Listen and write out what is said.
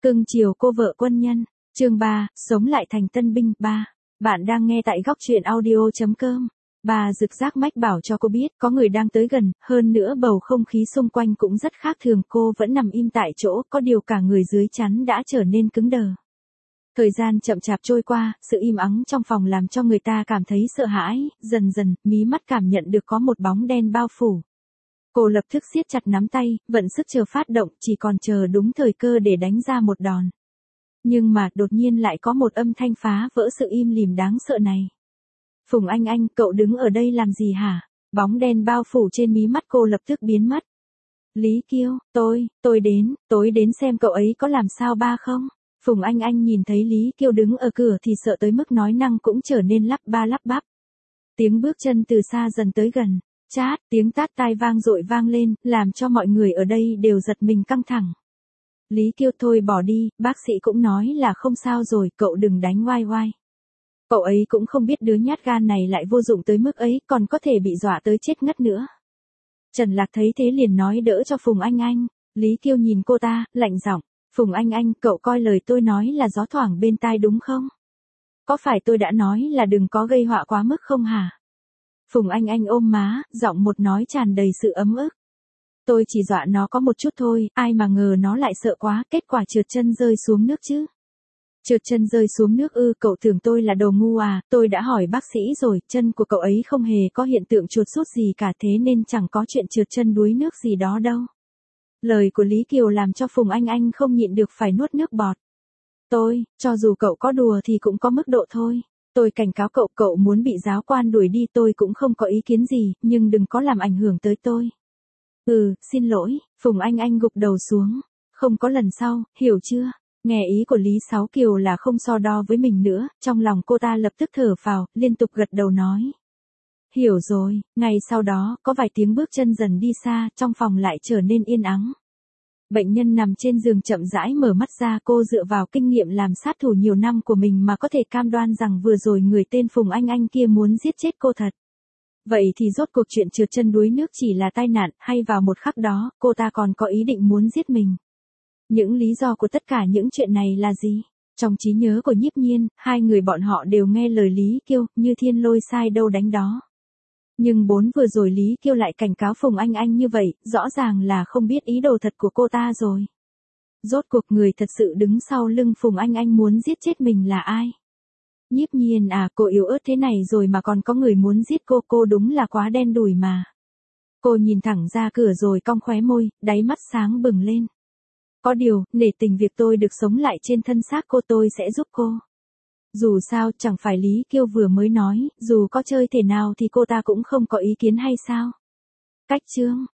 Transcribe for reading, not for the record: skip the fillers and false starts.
Cưng chiều cô vợ quân nhân. Chương 3, sống lại thành tân binh 3. Bạn đang nghe tại góc truyện audio.com. Bà rực rác mách bảo cho cô biết có người đang tới gần, hơn nữa bầu không khí xung quanh cũng rất khác thường. Cô vẫn nằm im tại chỗ, có điều cả người dưới chắn đã trở nên cứng đờ. Thời gian chậm chạp trôi qua, sự im ắng trong phòng làm cho người ta cảm thấy sợ hãi, dần dần, mí mắt cảm nhận được có một bóng đen bao phủ. Cô lập tức siết chặt nắm tay, vận sức chờ phát động, chỉ còn chờ đúng thời cơ để đánh ra một đòn. Nhưng mà, đột nhiên lại có một âm thanh phá vỡ sự im lìm đáng sợ này. Phùng Anh, cậu đứng ở đây làm gì hả? Bóng đen bao phủ trên mí mắt cô lập tức biến mất. Lý Kiêu, tôi đến xem cậu ấy có làm sao ba không? Phùng Anh nhìn thấy Lý Kiêu đứng ở cửa thì sợ tới mức nói năng cũng trở nên lắp ba lắp bắp. Tiếng bước chân từ xa dần tới gần. Chát, tiếng tát tai vang dội vang lên, làm cho mọi người ở đây đều giật mình căng thẳng. Lý Kiêu thôi bỏ đi, bác sĩ cũng nói là không sao rồi, cậu đừng đánh oai oai. Cậu ấy cũng không biết đứa nhát gan này lại vô dụng tới mức ấy, còn có thể bị dọa tới chết ngất nữa. Trần Lạc thấy thế liền nói đỡ cho Phùng Anh. Lý Kiêu nhìn cô ta, lạnh giọng. Phùng Anh, cậu coi lời tôi nói là gió thoảng bên tai đúng không? Có phải tôi đã nói là đừng có gây họa quá mức không hả? Phùng Anh ôm má, giọng một nói tràn đầy sự ấm ức. Tôi chỉ dọa nó có một chút thôi, ai mà ngờ nó lại sợ quá, kết quả trượt chân rơi xuống nước chứ. Trượt chân rơi xuống nước ư? Cậu tưởng tôi là đồ ngu à? Tôi đã hỏi bác sĩ rồi, chân của cậu ấy không hề có hiện tượng chuột rút gì cả, thế nên chẳng có chuyện trượt chân đuối nước gì đó đâu. Lời của Lý Kiều làm cho Phùng Anh không nhịn được phải nuốt nước bọt. Cho dù cậu có đùa thì cũng có mức độ thôi. Tôi cảnh cáo cậu muốn bị giáo quan đuổi đi tôi cũng không có ý kiến gì, nhưng đừng có làm ảnh hưởng tới tôi. Xin lỗi, Phùng Anh gục đầu xuống. Không có lần sau, hiểu chưa? Nghe ý của Lý Sáu Kiều là không so đo với mình nữa, trong lòng cô ta lập tức thở phào, liên tục gật đầu nói. Hiểu rồi, ngay sau đó, có vài tiếng bước chân dần đi xa, trong phòng lại trở nên yên ắng. Bệnh nhân nằm trên giường chậm rãi mở mắt ra, cô dựa vào kinh nghiệm làm sát thủ nhiều năm của mình mà có thể cam đoan rằng vừa rồi người tên Phùng Anh kia muốn giết chết cô thật. Vậy thì rốt cuộc chuyện trượt chân đuối nước chỉ là tai nạn, hay vào một khắc đó, cô ta còn có ý định muốn giết mình? Những lý do của tất cả những chuyện này là gì? Trong trí nhớ của Nhiếp Nhiên, hai người bọn họ đều nghe lời Lý Kiêu, như thiên lôi sai đâu đánh đó. Nhưng vừa rồi Lý Kiêu lại cảnh cáo Phùng Anh như vậy, rõ ràng là không biết ý đồ thật của cô ta rồi. Rốt cuộc người thật sự đứng sau lưng Phùng Anh muốn giết chết mình là ai? Nhiếp Nhiên à, cô yếu ớt thế này rồi mà còn có người muốn giết cô đúng là quá đen đủi mà. Cô nhìn thẳng ra cửa rồi cong khóe môi, đáy mắt sáng bừng lên. Có điều, nể tình việc tôi được sống lại trên thân xác cô tôi sẽ giúp cô. Dù sao, chẳng phải Lý Kiêu vừa mới nói, dù có chơi thể nào thì cô ta cũng không có ý kiến hay sao? Cách chương,